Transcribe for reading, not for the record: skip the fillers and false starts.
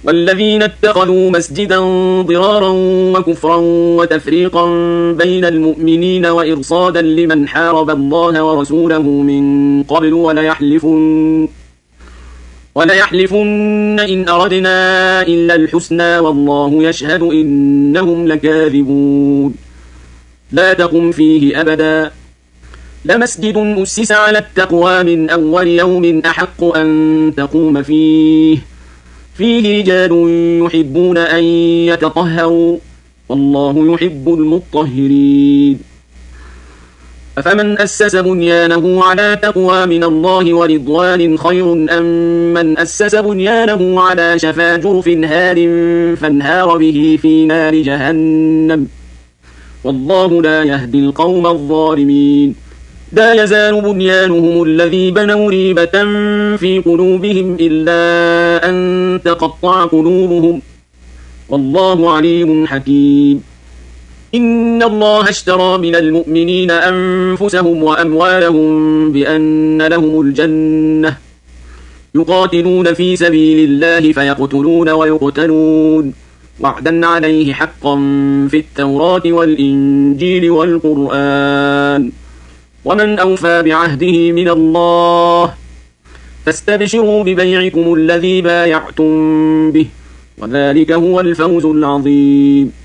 والذين اتخذوا مسجدا ضرارا وكفرا وتفريقا بين المؤمنين وإرصادا لمن حارب الله ورسوله من قبل وليحلفن إن أردنا إلا الحسنى والله يشهد إنهم لكاذبون لا تقم فيه أبدا لمسجد أسس على التقوى من أول يوم أحق أن تقوم فيه رجال يحبون أن يتطهروا والله يحب المطهرين أفمن أسس بنيانه على تقوى من الله ورضوان خير أم من أسس بنيانه على شفا جرف هار فانهار به في نار جهنم والله لا يهدي القوم الظالمين لا يزال بنيانهم الذي بنوا ريبة في قلوبهم إلا أن تقطع قلوبهم والله عليم حكيم إن الله اشترى من المؤمنين أنفسهم وأموالهم بأن لهم الجنة يقاتلون في سبيل الله فيقتلون ويقتلون وعدا عليه حقا في التوراة والإنجيل والقرآن ومن أوفى بعهده من الله فاستبشروا ببيعكم الذي بايعتم به وذلك هو الفوز العظيم